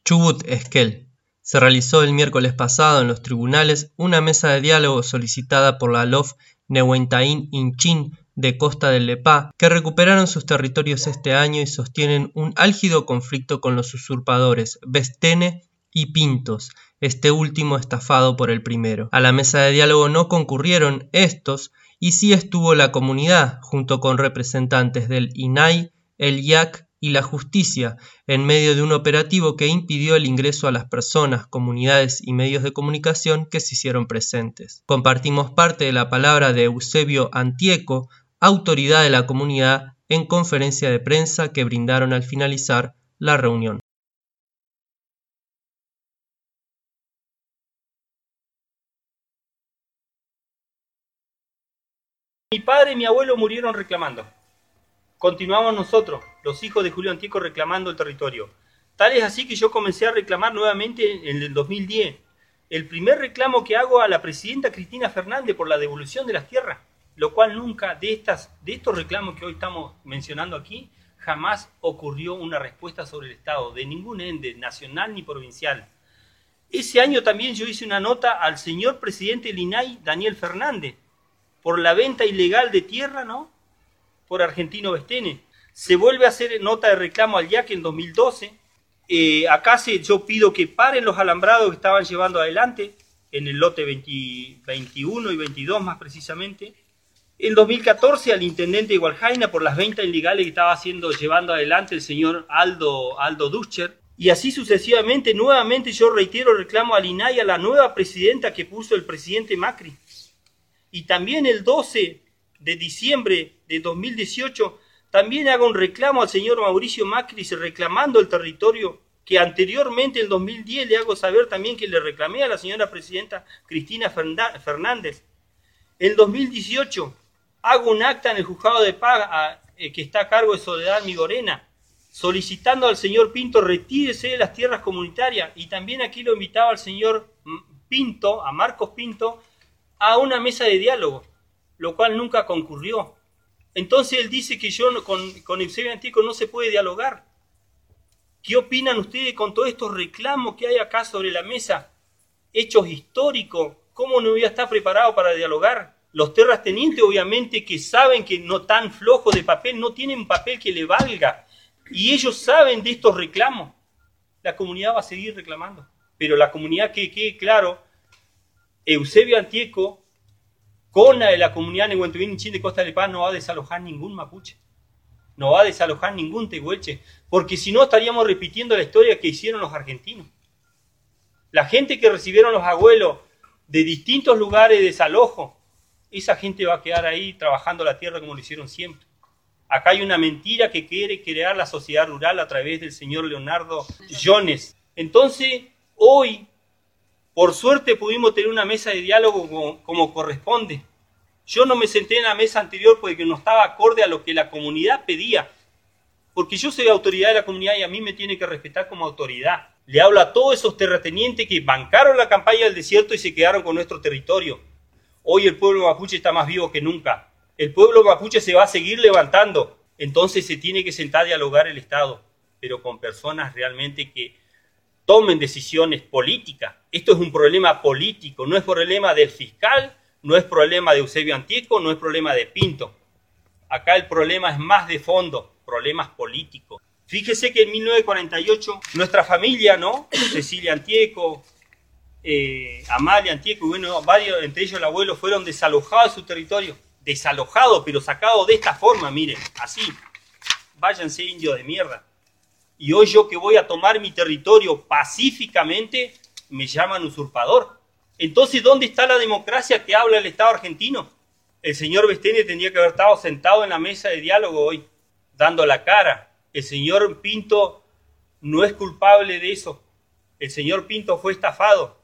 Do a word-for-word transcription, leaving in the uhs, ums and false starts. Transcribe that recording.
Chubut Esquel. Se realizó el miércoles pasado en los tribunales una mesa de diálogo solicitada por la LOF Nehuentain Inchin de Costa del Lepá, que recuperaron sus territorios este año y sostienen un álgido conflicto con los usurpadores Bestene y Pintos, este último estafado por el primero. A la mesa de diálogo no concurrieron estos, y sí estuvo la comunidad, junto con representantes del I N A I, el I A C y la justicia, en medio de un operativo que impidió el ingreso a las personas, comunidades y medios de comunicación que se hicieron presentes. Compartimos parte de la palabra de Eusebio Antieco, autoridad de la comunidad, en conferencia de prensa que brindaron al finalizar la reunión. Mi padre y mi abuelo murieron reclamando. Continuamos nosotros, los hijos de Julio Antieco, reclamando el territorio. Tal es así que yo comencé a reclamar nuevamente en el dos mil diez. El primer reclamo que hago a la presidenta Cristina Fernández por la devolución de las tierras, lo cual nunca de, estas, de estos reclamos que hoy estamos mencionando aquí, jamás ocurrió una respuesta sobre el Estado, de ningún ente, nacional ni provincial. Ese año también yo hice una nota al señor presidente del I N A I, Daniel Fernández, por la venta ilegal de tierra, ¿no?, por Argentino Bestene. Se vuelve a hacer nota de reclamo al I A C en dos mil doce. Eh, acá se, yo pido que paren los alambrados que estaban llevando adelante, en el lote veinte, veintiuno y veintidós más precisamente. En dos mil catorce al intendente de Gualjaina por las ventas ilegales que estaba haciendo, llevando adelante el señor Aldo, Aldo Duscher. Y así sucesivamente, nuevamente yo reitero el reclamo al I N A I, a la nueva presidenta que puso el presidente Macri. Y también el doce de diciembre de dos mil dieciocho, también hago un reclamo al señor Mauricio Macri, reclamando el territorio que anteriormente, en dos mil diez, le hago saber también que le reclamé a la señora presidenta Cristina Fernández. En dos mil dieciocho, hago un acta en el juzgado de paz a, eh, que está a cargo de Soledad Migorena, solicitando al señor Pinto retírese de las tierras comunitarias, y también aquí lo invitaba al señor Pinto, a Marcos Pinto, a una mesa de diálogo, lo cual nunca concurrió. Entonces él dice que yo con, con Eusebio Antieco no se puede dialogar. ¿Qué opinan ustedes con todos estos reclamos que hay acá sobre la mesa? Hechos históricos, ¿cómo no voy a estar preparado para dialogar? Los terratenientes obviamente que saben que no tan flojos de papel, no tienen papel que le valga, y ellos saben de estos reclamos. La comunidad va a seguir reclamando, pero la comunidad, que quede claro, Eusebio Antieco, con la de la comunidad Nehuentain Inchin de Costa del Lepá, no va a desalojar ningún mapuche, no va a desalojar ningún tehuelche, porque si no estaríamos repitiendo la historia que hicieron los argentinos. La gente que recibieron los abuelos de distintos lugares de desalojo, esa gente va a quedar ahí trabajando la tierra como lo hicieron siempre. Acá hay una mentira que quiere crear la sociedad rural a través del señor Leonardo Jones. Entonces, hoy, por suerte pudimos tener una mesa de diálogo como, como corresponde. Yo no me senté en la mesa anterior porque no estaba acorde a lo que la comunidad pedía. Porque yo soy autoridad de la comunidad y a mí me tiene que respetar como autoridad. Le hablo a todos esos terratenientes que bancaron la campaña del desierto y se quedaron con nuestro territorio. Hoy el pueblo mapuche está más vivo que nunca. El pueblo mapuche se va a seguir levantando. Entonces se tiene que sentar a dialogar el Estado, pero con personas realmente que tomen decisiones políticas. Esto es un problema político, no es problema del fiscal, no es problema de Eusebio Antieco, no es problema de Pinto. Acá el problema es más de fondo, problemas políticos. Fíjese que en mil novecientos cuarenta y ocho nuestra familia, ¿no?, Cecilia Antieco, eh, Amalia Antieco, y bueno, varios, entre ellos el abuelo, fueron desalojados de su territorio. Desalojados, pero sacados de esta forma, miren, así. Váyanse, indios de mierda. Y hoy yo que voy a tomar mi territorio pacíficamente, me llaman usurpador. Entonces, ¿dónde está la democracia que habla el Estado argentino? El señor Bestene tendría que haber estado sentado en la mesa de diálogo hoy, dando la cara. El señor Pinto no es culpable de eso. El señor Pinto fue estafado.